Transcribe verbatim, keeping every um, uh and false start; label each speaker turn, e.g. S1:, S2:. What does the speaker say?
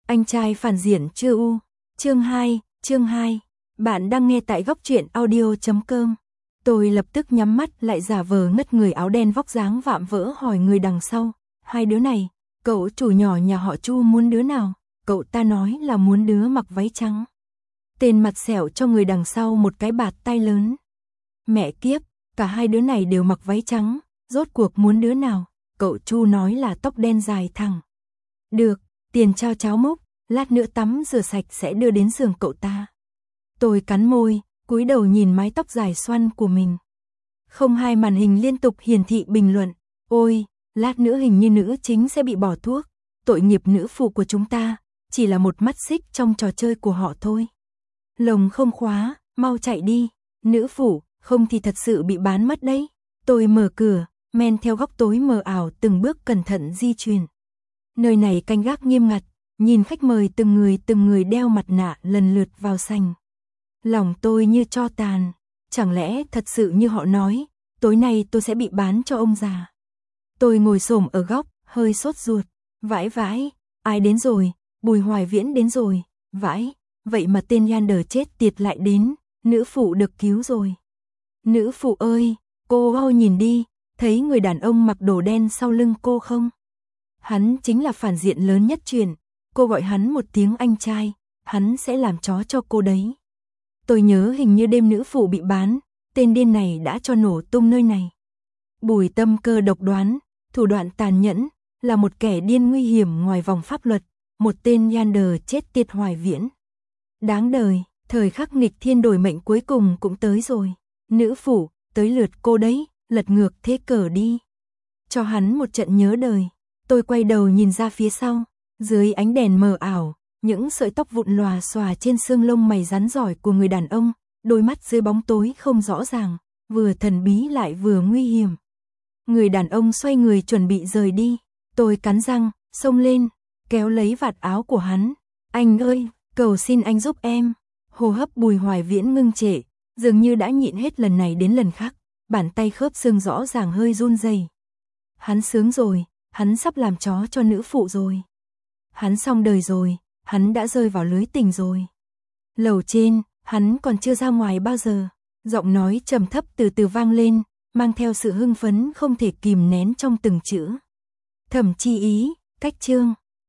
S1: Anh trai phản diện chưa u. Chương hai, chương hai. Bạn đang nghe tại góc truyện audio chấm com. Tôi lập tức nhắm mắt lại giả vờ ngất người áo đen vóc dáng vạm vỡ hỏi người đằng sau. Hai đứa này, cậu chủ nhỏ nhà họ Chu muốn đứa nào? Cậu ta nói là muốn đứa mặc váy trắng. Tên mặt sẹo cho người đằng sau một cái bạt tai lớn. Mẹ kiếp, cả hai đứa này đều mặc váy trắng, rốt cuộc muốn đứa nào? Cậu Chu nói là tóc đen dài thẳng. Được, tiền trao cháo múc, lát nữa tắm rửa sạch sẽ đưa đến giường cậu ta. Tôi cắn môi, cúi đầu nhìn mái tóc dài xoăn của mình. Không hai màn hình liên tục hiển thị bình luận. Ôi, lát nữa hình như nữ chính sẽ bị bỏ thuốc. Tội nghiệp nữ phụ của chúng ta, chỉ là một mắt xích trong trò chơi của họ thôi. Lồng không khóa, mau chạy đi. Nữ phụ, không thì thật sự bị bán mất đấy. Tôi mở cửa, men theo góc tối mờ ảo từng bước cẩn thận di chuyển. Nơi này canh gác nghiêm ngặt, nhìn khách mời từng người từng người đeo mặt nạ lần lượt vào sành. Lòng tôi như tro tàn, chẳng lẽ thật sự như họ nói, tối nay tôi sẽ bị bán cho ông già. Tôi ngồi xổm ở góc, hơi sốt ruột, vãi vãi, ai đến rồi, Bùi Hoài Viễn đến rồi, vãi, vậy mà tên Yander chết tiệt lại đến, nữ phụ được cứu rồi. Nữ phụ ơi, cô ơi nhìn đi, thấy người đàn ông mặc đồ đen sau lưng cô không? Hắn chính là phản diện lớn nhất truyện, cô gọi hắn một tiếng anh trai, hắn sẽ làm chó cho cô đấy. Tôi nhớ hình như đêm nữ phụ bị bán, tên điên này đã cho nổ tung nơi này. Bùi Tâm Cơ độc đoán, thủ đoạn tàn nhẫn, là một kẻ điên nguy hiểm ngoài vòng pháp luật, một tên Yander chết tiệt Hoài Viễn. Đáng đời, thời khắc nghịch thiên đổi mệnh cuối cùng cũng tới rồi. Nữ phụ, tới lượt cô đấy, lật ngược thế cờ đi. Cho hắn một trận nhớ đời. Tôi quay đầu nhìn ra phía sau, dưới ánh đèn mờ ảo, những sợi tóc vụn lòa xòa trên xương lông mày rắn giỏi của người đàn ông, đôi mắt dưới bóng tối không rõ ràng, vừa thần bí lại vừa nguy hiểm. Người đàn ông xoay người chuẩn bị rời đi, tôi cắn răng, xông lên, kéo lấy vạt áo của hắn. Anh ơi, cầu xin anh giúp em. Hô hấp Bùi Hoài Viễn ngưng trệ, dường như đã nhịn hết lần này đến lần khác, bàn tay khớp xương rõ ràng hơi run rẩy. Hắn sướng rồi, hắn sắp làm chó cho nữ phụ rồi. Hắn xong đời rồi, hắn đã rơi vào lưới tình rồi. Lầu trên, hắn còn chưa ra ngoài bao giờ. Giọng nói trầm thấp từ từ vang lên, mang theo sự hưng phấn không thể kìm nén trong từng chữ. Thẩm Chi Ý, cách chương.